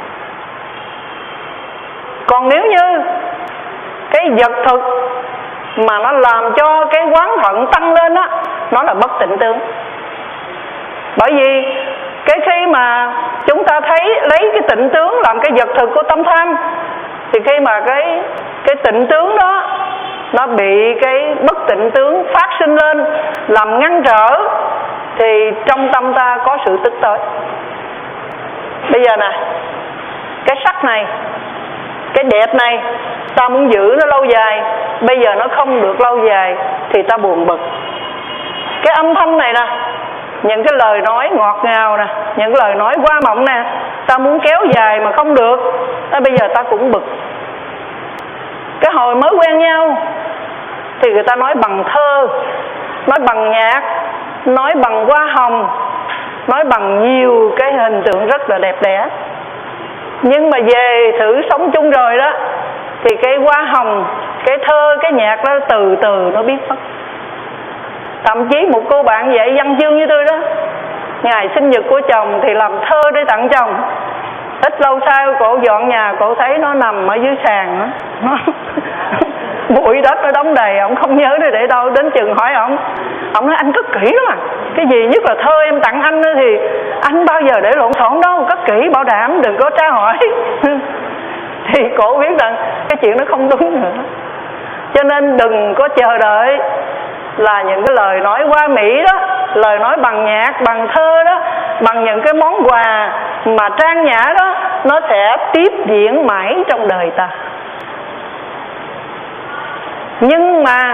Còn nếu như cái vật thực mà nó làm cho cái oán hận tăng lên á, nó là bất tịnh tướng. Bởi vì cái khi mà chúng ta thấy lấy cái tịnh tướng làm cái vật thực của tâm tham, thì khi mà cái cái tịnh tướng đó nó bị cái bất tịnh tướng phát sinh lên làm ngăn trở, thì trong tâm ta có sự tức tối. Bây giờ nè, cái sắc này, cái đẹp này, ta muốn giữ nó lâu dài, bây giờ nó không được lâu dài thì ta buồn bực. Cái âm thanh này nè, những cái lời nói ngọt ngào nè, những lời nói hoa mộng nè, ta muốn kéo dài mà không được, ta bây giờ ta cũng bực. Cái hồi mới quen nhau thì người ta nói bằng thơ, nói bằng nhạc, nói bằng hoa hồng, nói bằng nhiều cái hình tượng rất là đẹp đẽ. Nhưng mà về thử sống chung rồi đó thì cái hoa hồng, cái thơ, cái nhạc đó từ từ nó biết mất. Thậm chí một cô bạn dạy văn chương như tôi đó, ngày sinh nhật của chồng thì làm thơ để tặng chồng. Ít lâu sau cổ dọn nhà, cổ thấy nó nằm ở dưới sàn đó. Nó, bụi đất nó đóng đầy, ông không nhớ để để đâu. Đến chừng hỏi ông, ông nói anh cất kỹ lắm à, cái gì nhất là thơ em tặng anh thì anh bao giờ để lộn xộn đâu, cất kỹ bảo đảm đừng có tra hỏi. Thì cổ biết rằng cái chuyện nó không đúng nữa. Cho nên đừng có chờ đợi là những cái lời nói hoa mỹ đó, lời nói bằng nhạc, bằng thơ đó, bằng những cái món quà mà trang nhã đó, nó sẽ tiếp diễn mãi trong đời ta. Nhưng mà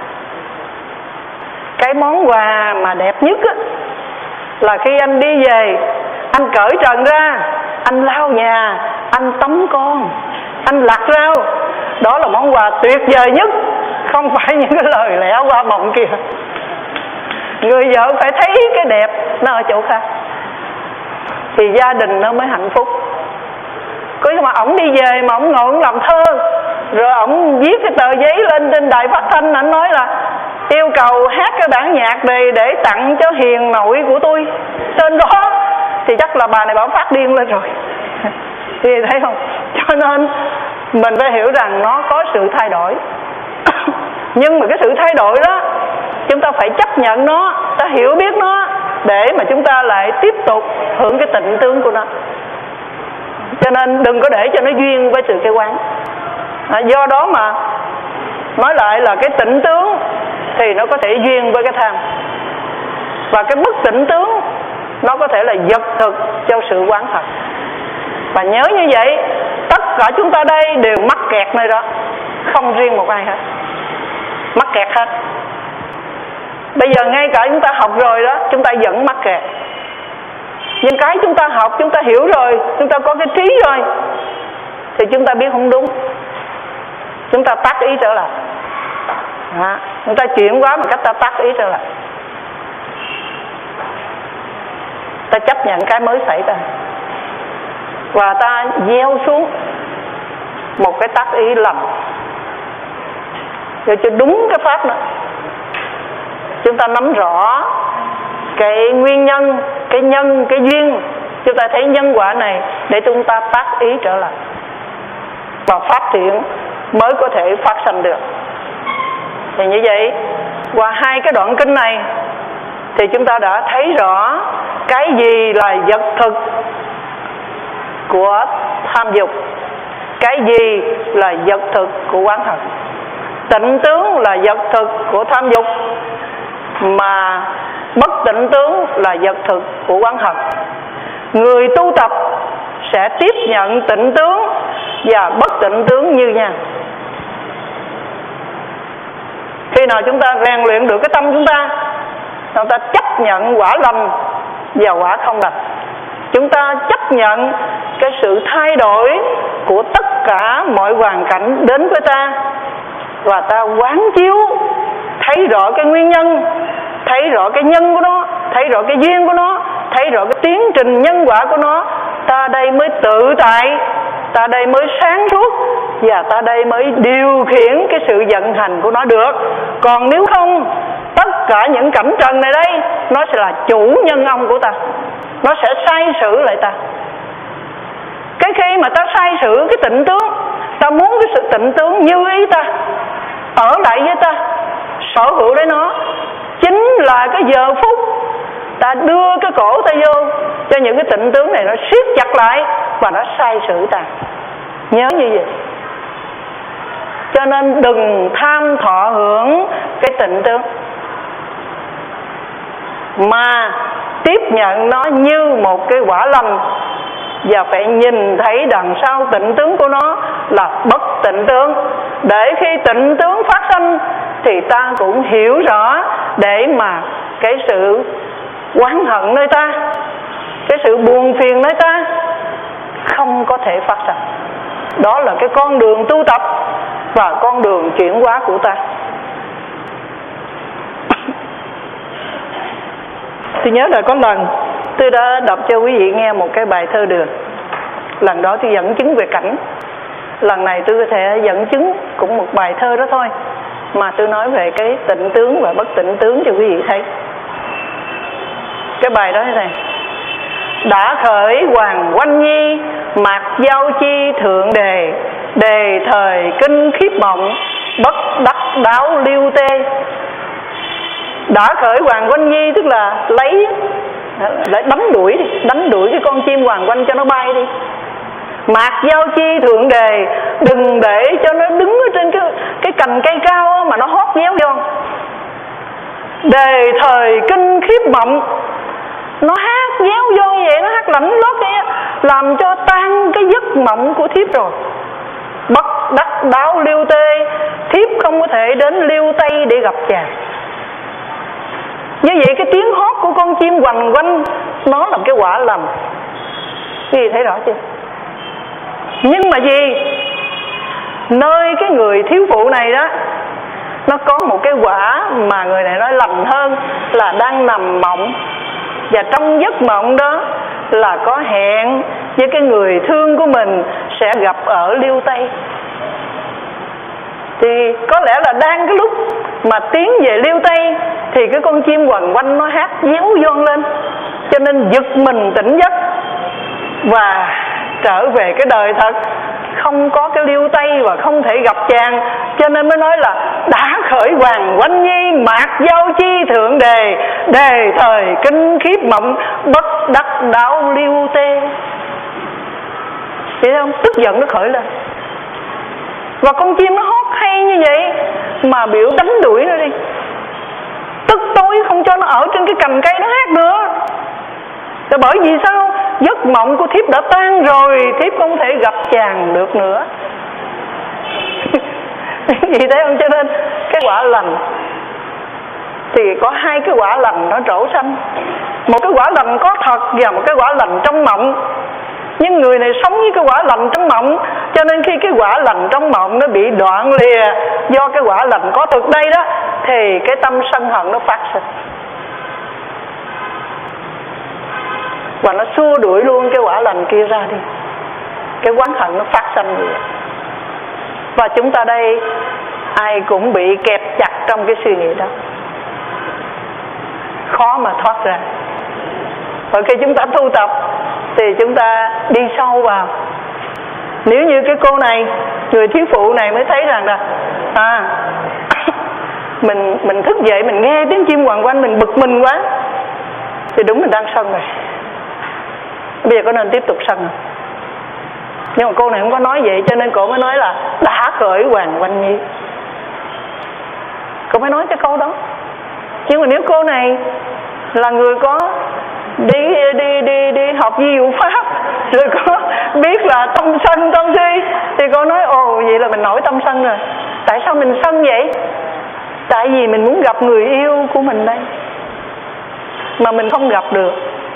cái món quà mà đẹp nhất á, là khi anh đi về, anh cởi trần ra, anh lau nhà, anh tắm con, anh lặt rau. Đó là món quà tuyệt vời nhất, không phải những cái lời lẽ hoa mộng kia. Người vợ phải thấy cái đẹp nó ở chỗ khác thì gia đình nó mới hạnh phúc. Cứ mà ổng đi về mà ổng ngồi ổng làm thơ, rồi ổng viết cái tờ giấy lên trên đài phát thanh, ảnh nói là yêu cầu hát cái bản nhạc này để tặng cho hiền nội của tôi, tên đó, thì chắc là bà này bảo phát điên lên rồi. Thì thấy không? Cho nên mình phải hiểu rằng nó có sự thay đổi. Nhưng mà cái sự thay đổi đó, chúng ta phải chấp nhận nó, ta hiểu biết nó, để mà chúng ta lại tiếp tục hưởng cái tịnh tướng của nó. Cho nên đừng có để cho nó duyên với sự kêu quán. À, do đó mà nói lại là cái tịnh tướng thì nó có thể duyên với cái tham, và cái bất tịnh tướng nó có thể là vật thực cho sự quán thật. Và nhớ như vậy, tất cả chúng ta đây đều mắc kẹt nơi đó, không riêng một ai hết, mắc kẹt hết. Bây giờ ngay cả chúng ta học rồi đó, chúng ta vẫn mắc kẹt. Nhưng cái chúng ta học, chúng ta hiểu rồi, chúng ta có cái trí rồi, thì chúng ta biết không đúng, chúng ta tác ý trở lại. À, chúng ta chuyển hóa một cách ta tác ý trở lại, ta chấp nhận cái mới xảy ra, và ta gieo xuống một cái tác ý lầm, rồi cho đúng cái pháp nữa. Chúng ta nắm rõ cái nguyên nhân, cái nhân, cái duyên, chúng ta thấy nhân quả này để chúng ta tác ý trở lại, và phát triển mới có thể phát sanh được. Thì như vậy, qua hai cái đoạn kinh này thì chúng ta đã thấy rõ cái gì là vật thực của tham dục, cái gì là vật thực của oán hận. Tịnh tướng là vật thực của tham dục, mà bất tịnh tướng là vật thực của oán hận. Người tu tập sẽ tiếp nhận tịnh tướng và bất tịnh tướng như nhau. Khi nào chúng ta rèn luyện được cái tâm chúng ta, chúng ta chấp nhận quả lành và quả không lành, chúng ta chấp nhận cái sự thay đổi của tất cả mọi hoàn cảnh đến với ta, và ta quán chiếu thấy rõ cái nguyên nhân, thấy rõ cái nhân của nó, thấy rõ cái duyên của nó, thấy rõ cái tiến trình nhân quả của nó, ta đây mới tự tại, ta đây mới sáng suốt, và ta đây mới điều khiển cái sự vận hành của nó được. Còn nếu không, tất cả những cảnh trần này đây, nó sẽ là chủ nhân ông của ta, nó sẽ sai sử lại ta. Cái khi mà ta sai sử cái tịnh tướng, ta muốn cái sự tịnh tướng như ý ta, ở lại với ta, sở hữu đấy nó, chính là cái giờ phút ta đưa cái cổ ta vô cho những cái tịnh tướng này nó siết chặt lại và nó sai sử ta. Nhớ như vậy. Cho nên đừng tham thọ hưởng cái tịnh tướng, mà tiếp nhận nó như một cái quả lành, và phải nhìn thấy đằng sau tịnh tướng của nó là bất tịnh tướng, để khi tịnh tướng phát sinh thì ta cũng hiểu rõ, để mà cái sự oán hận nơi ta, cái sự buồn phiền nơi ta không có thể phát sinh. Đó là cái con đường tu tập và con đường chuyển hóa của ta. Tôi nhớ là có lần tôi đã đọc cho quý vị nghe một cái bài thơ Đường. Lần đó tôi dẫn chứng về cảnh, lần này tôi có thể dẫn chứng cũng một bài thơ đó thôi, mà tôi nói về cái tịnh tướng và bất tịnh tướng cho quý vị thấy. Cái bài đó thế này: đã khởi hoàng oanh nhi, mạc giao chi thượng đề, đề thời kinh khiếp mộng, bất đắc đáo liêu tê. Đã khởi Hoàng Oanh Nhi tức là lấy lại đánh đuổi đi, đánh đuổi cái con chim Hoàng Oanh cho nó bay đi. Mạc Giao Chi thượng đề, đừng để cho nó đứng ở trên cái cái cành cây cao mà nó hót nhéo vô. Đề thời kinh khiếp mộng, nó hát nhéo vô như vậy, nó hát lảnh lót vậy, làm cho tan cái giấc mộng của thiếp rồi. Bất đắc đáo liêu tê, thiếp không có thể đến liêu tây để gặp chàng. Như vậy cái tiếng hót của con chim Hoàng Oanh nó là cái quả lành. Quý vị thấy rõ chưa? Nhưng mà gì? Nơi cái người thiếu phụ này đó, nó có một cái quả mà người này nói lành hơn, là đang nằm mộng. Và trong giấc mộng đó là có hẹn với cái người thương của mình sẽ gặp ở liêu tây. Thì có lẽ là đang cái lúc mà tiến về liêu tây thì cái con chim Hoàng Oanh nó hát déo von lên, cho nên giật mình tỉnh giấc và trở về cái đời thật, không có cái liêu tây và không thể gặp chàng. Cho nên mới nói là đã khởi Hoàng Oanh Nhi, Mạc Giao Chi thượng đề, đề thời kinh khiếp mộng, bất đắc đáo liêu tê. Vậy không? Tức giận nó khởi lên. Và con chim nó hót hay như vậy mà biểu đánh đuổi nó đi, tức tối không cho nó ở trên cái cành cây nó hát nữa. Rồi bởi vì sao? Giấc mộng của thiếp đã tan rồi, thiếp không thể gặp chàng được nữa. Vì thế không? Cho nên cái quả lành thì có hai cái quả lành nó trổ sanh. Một cái quả lành có thật và một cái quả lành trong mộng. Nhưng người này sống với cái quả lành trong mộng, cho nên khi cái quả lành trong mộng nó bị đoạn lìa do cái quả lành có thực đây đó, thì cái tâm sân hận nó phát sinh và nó xua đuổi luôn cái quả lành kia ra đi. Cái oán hận nó phát sinh vậy. Và chúng ta đây ai cũng bị kẹp chặt trong cái suy nghĩ đó, khó mà thoát ra. Và khi chúng ta tu tập thì chúng ta đi sâu vào. Nếu như cái cô này, người thiếu phụ này mới thấy rằng là à, mình mình thức dậy mình nghe tiếng chim Hoàng Oanh mình bực mình quá, thì đúng mình đang sân rồi. Bây giờ có nên tiếp tục sân không? Nhưng mà cô này không có nói vậy, cho nên cô mới nói là đã khởi Hoàng Oanh Nhi. Cô mới nói cái câu đó. Nhưng mà nếu cô này là người có đi đi đi đi học di dụ pháp, rồi có biết là tâm sân tâm si, thì cô nói ồ vậy là mình nổi tâm sân rồi. Tại sao mình sân vậy? Tại vì mình muốn gặp người yêu của mình đây mà mình không gặp được,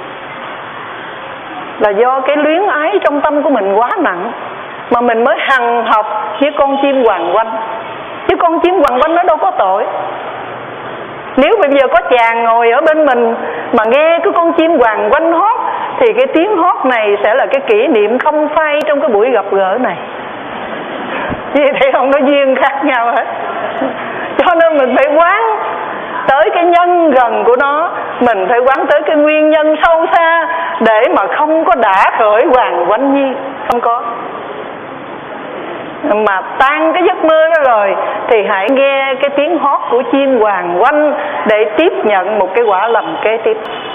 là do cái luyến ái trong tâm của mình quá nặng mà mình mới hằn học với con chim Hoàng Oanh. Chứ con chim Hoàng Oanh nó đâu có tội. Nếu bây giờ có chàng ngồi ở bên mình mà nghe cái con chim Hoàng Oanh hót, thì cái tiếng hót này sẽ là cái kỷ niệm không phai trong cái buổi gặp gỡ này. Vì thế không có duyên khác nhau hết. Cho nên mình phải quán tới cái nhân gần của nó, mình phải quán tới cái nguyên nhân sâu xa để mà không có đã khởi Hoàng Oanh Nhi. Không có. Mà tan cái giấc mơ đó rồi thì hãy nghe cái tiếng hót của chim Hoàng Oanh để tiếp nhận một cái quả lành kế tiếp.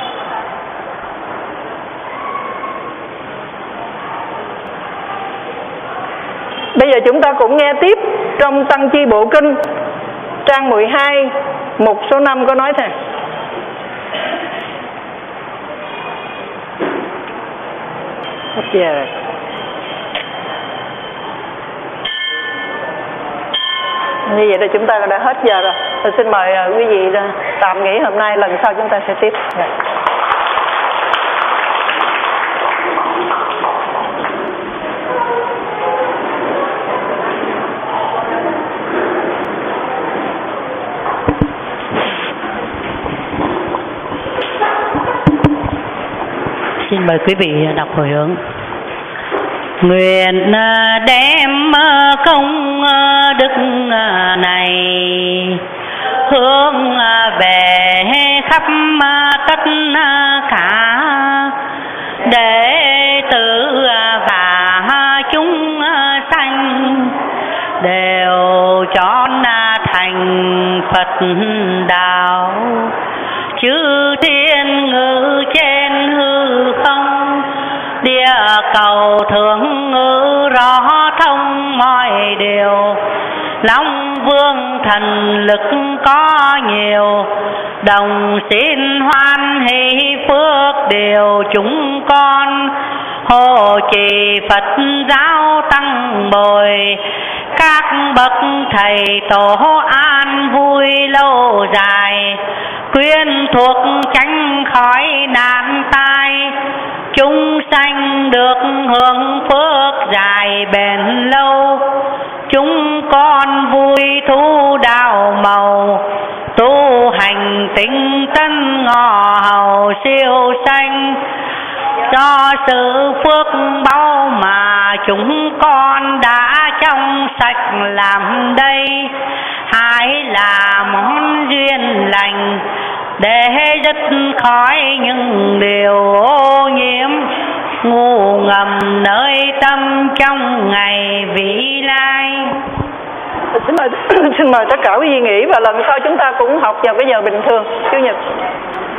Bây giờ chúng ta cũng nghe tiếp trong Tăng Chi Bộ Kinh trang mười hai mục số năm có nói thế. Hết giờ rồi. Như vậy là chúng ta đã hết giờ rồi. Tôi xin mời quý vị tạm nghỉ hôm nay, lần sau chúng ta sẽ tiếp. Rồi. Xin mời quý vị đọc hồi hướng. Nguyện đem công đức này hướng về khắp tất cả đệ tử và chúng sanh đều trọn đạo. Chư thiên ngự trên hư không, địa cầu thượng ngự rõ thông mọi điều. Long vương thần lực có nhiều, đồng xin hoan hỷ phước điều chúng con. Hộ trì Phật giáo tăng bồi, các bậc thầy tổ an vui lâu dài. Khuyên thuộc tránh khỏi nạn tai, chúng sanh được hưởng phước dài bền lâu. Chúng con vui thu đạo màu, tu hành tinh tấn ngọ hầu siêu sanh. Do sự phước báu mà chúng con đã trong sạch làm đây, hãy là món duyên lành để dứt khỏi những điều ô nhiễm ngu ngầm nơi tâm trong ngày vĩ lai. Xin mời, xin mời tất cả quý vị nghỉ và lần sau chúng ta cũng học vào cái giờ bình thường Chủ nhật.